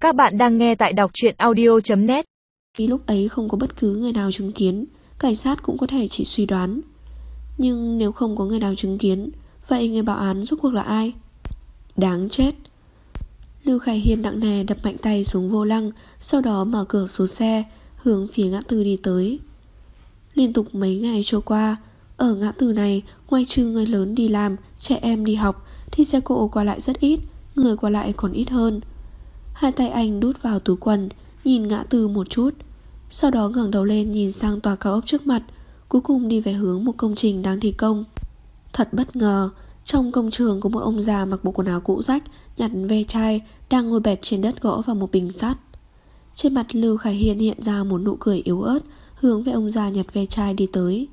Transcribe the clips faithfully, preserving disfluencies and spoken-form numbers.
Các bạn đang nghe tại đọc truyện audio chấm net. Khi lúc ấy không có bất cứ người nào chứng kiến, cảnh sát cũng có thể chỉ suy đoán. Nhưng nếu không có người nào chứng kiến, vậy người báo án rốt cuộc là ai? Đáng chết. Lưu Khải Hiên nặng nề đập mạnh tay xuống vô lăng, sau đó mở cửa số xe, hướng phía ngã tư đi tới. Liên tục mấy ngày trôi qua, ở ngã tư này, ngoài trừ người lớn đi làm, trẻ em đi học, thì xe cộ qua lại rất ít, người qua lại còn ít hơn. Hai tay anh đút vào túi quần, nhìn ngã tư một chút, sau đó ngẩng đầu lên nhìn sang tòa cao ốc trước mặt, cuối cùng đi về hướng một công trình đang thi công. Thật bất ngờ, trong công trường có một ông già mặc bộ quần áo cũ rách, nhặt ve chai, đang ngồi bệt trên đất gõ vào một bình sắt. Trên mặt Lưu Khải Hiên hiện ra một nụ cười yếu ớt, hướng về ông già nhặt ve chai đi tới.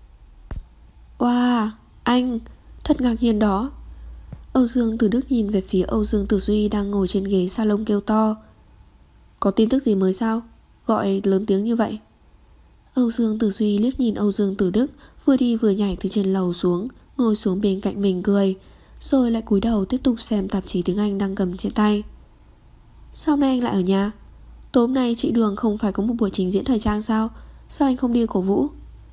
Wow, anh, thật ngạc nhiên đó. Âu Dương Tử Đức nhìn về phía Âu Dương Tử Duy đang ngồi trên ghế salon kêu to. Có tin tức gì mới sao? Gọi lớn tiếng như vậy. Âu Dương Tử Duy liếc nhìn Âu Dương Tử Đức, vừa đi vừa nhảy từ trên lầu xuống, ngồi xuống bên cạnh mình cười, rồi lại cúi đầu tiếp tục xem tạp chí tiếng Anh đang cầm trên tay. Sao hôm nay anh lại ở nhà? Tối hôm nay chị Đường không phải có một buổi trình diễn thời trang sao? Sao anh không đi cổ vũ?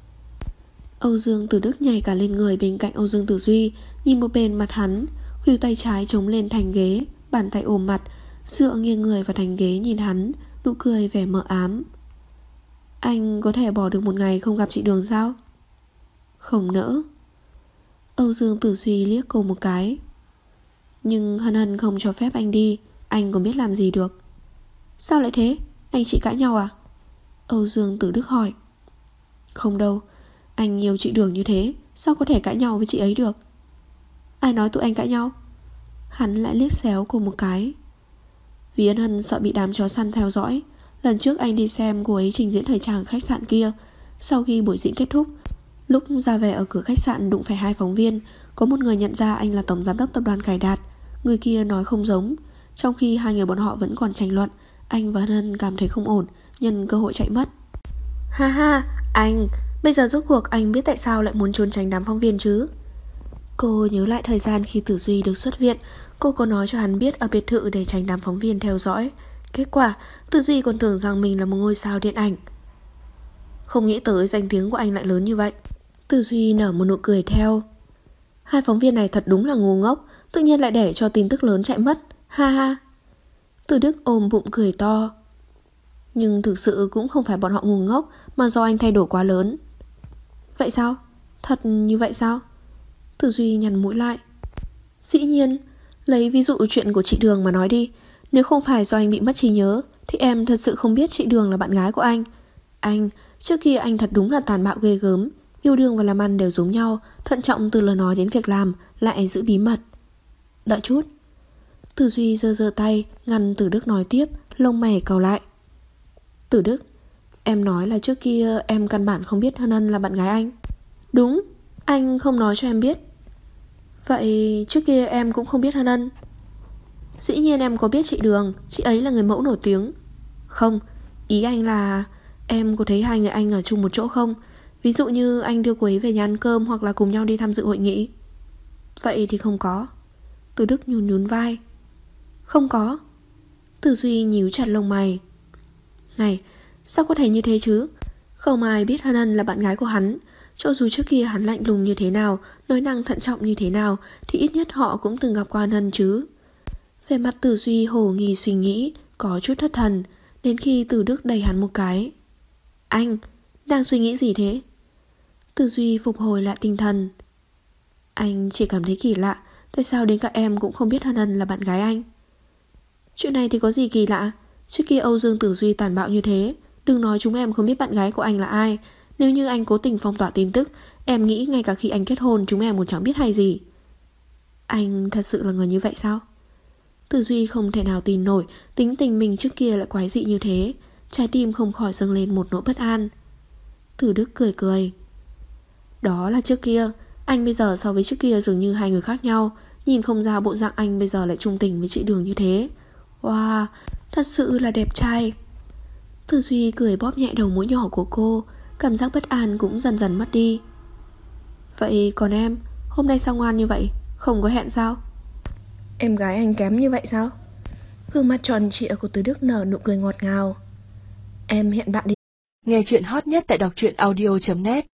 Âu Dương Tử Đức nhảy cả lên người bên cạnh Âu Dương Tử Duy, nhìn một bên mặt hắn, khuỷu tay trái chống lên thành ghế, bàn tay ôm mặt, dựa nghiêng người vào thành ghế nhìn hắn, nụ cười vẻ mờ ám. Anh có thể bỏ được một ngày không gặp chị Đường sao? Không nỡ. Âu Dương Tử Duy liếc cô một cái. Nhưng Hân Hân không cho phép anh đi, anh còn biết làm gì được. Sao lại thế? Anh chị cãi nhau à? Âu Dương Tử Đức hỏi. Không đâu, anh yêu chị Đường như thế, sao có thể cãi nhau với chị ấy được? Ai nói tụi anh cãi nhau? Hắn lại liếc xéo cô một cái. Vì Hân Hân sợ bị đám chó săn theo dõi. Lần trước anh đi xem cô ấy trình diễn thời trang khách sạn kia. Sau khi buổi diễn kết thúc, lúc ra về ở cửa khách sạn đụng phải hai phóng viên. Có một người nhận ra anh là tổng giám đốc tập đoàn Cải Đạt, người kia nói không giống. Trong khi hai người bọn họ vẫn còn tranh luận, anh và Hân Hân cảm thấy không ổn, nhân cơ hội chạy mất. Ha ha, anh, bây giờ rốt cuộc anh biết tại sao lại muốn trốn tránh đám phóng viên chứ? Cô nhớ lại thời gian khi Tử Duy được xuất viện, cô có nói cho hắn biết ở biệt thự để tránh đám phóng viên theo dõi. Kết quả, Tử Duy còn tưởng rằng mình là một ngôi sao điện ảnh. Không nghĩ tới danh tiếng của anh lại lớn như vậy. Tử Duy nở một nụ cười theo. Hai phóng viên này thật đúng là ngu ngốc, tự nhiên lại để cho tin tức lớn chạy mất. Ha ha. Từ Đức ôm bụng cười to. Nhưng thực sự cũng không phải bọn họ ngu ngốc, mà do anh thay đổi quá lớn. Vậy sao? Thật như vậy sao? Tử Duy nhăn mũi lại. Dĩ nhiên, lấy ví dụ chuyện của chị Đường mà nói đi. Nếu không phải do anh bị mất trí nhớ, thì em thật sự không biết chị Đường là bạn gái của anh. Anh, trước kia anh thật đúng là tàn bạo ghê gớm. Yêu đương và làm ăn đều giống nhau, thận trọng từ lời nói đến việc làm, lại giữ bí mật. Đợi chút. Tử Duy giơ giơ tay ngăn Tử Đức nói tiếp, lông mày cau lại. Tử Đức, em nói là trước kia em căn bản không biết Hân Hân là bạn gái anh. Đúng, anh không nói cho em biết. Vậy trước kia em cũng không biết Hân Hân. Dĩ nhiên em có biết chị Đường, chị ấy là người mẫu nổi tiếng. Không, ý anh là em có thấy hai người anh ở chung một chỗ không? Ví dụ như anh đưa cô ấy về nhà ăn cơm, hoặc là cùng nhau đi tham dự hội nghị. Vậy thì không có. Từ Đức nhún nhún vai. Không có. Tử Duy nhíu chặt lông mày. Này, sao có thể như thế chứ? Không ai biết Hân Hân là bạn gái của hắn. Cho dù trước kia hắn lạnh lùng như thế nào, nói năng thận trọng như thế nào, thì ít nhất họ cũng từng gặp qua Hân Hân chứ. Về mặt Tử Duy hồ nghi suy nghĩ, có chút thất thần, đến khi Tử Đức đẩy hắn một cái. Anh, đang suy nghĩ gì thế? Tử Duy phục hồi lại tinh thần. Anh chỉ cảm thấy kỳ lạ, tại sao đến cả em cũng không biết Hân Hân là bạn gái anh? Chuyện này thì có gì kỳ lạ? Trước kia Âu Dương Tử Duy tàn bạo như thế, đừng nói chúng em không biết bạn gái của anh là ai. Nếu như anh cố tình phong tỏa tin tức, em nghĩ ngay cả khi anh kết hôn chúng em cũng chẳng biết hay gì. Anh thật sự là người như vậy sao? Tử Duy không thể nào tin nổi tính tình mình trước kia lại quái dị như thế, trái tim không khỏi dâng lên một nỗi bất an. Tử Đức cười cười. Đó là trước kia, anh bây giờ so với trước kia dường như hai người khác nhau. Nhìn không ra bộ dạng anh bây giờ lại trung tình với chị Đường như thế. Wow, thật sự là đẹp trai. Tử Duy cười bóp nhẹ đầu mũi nhỏ của cô, cảm giác bất an cũng dần dần mất đi. Vậy còn em, hôm nay sao ngoan như vậy? Không có hẹn sao? Em gái anh kém như vậy sao? Gương mặt tròn trịa của Từ Đức nở nụ cười ngọt ngào. Em hẹn bạn đi. Nghe chuyện hot nhất tại đọc truyện audio chấm net.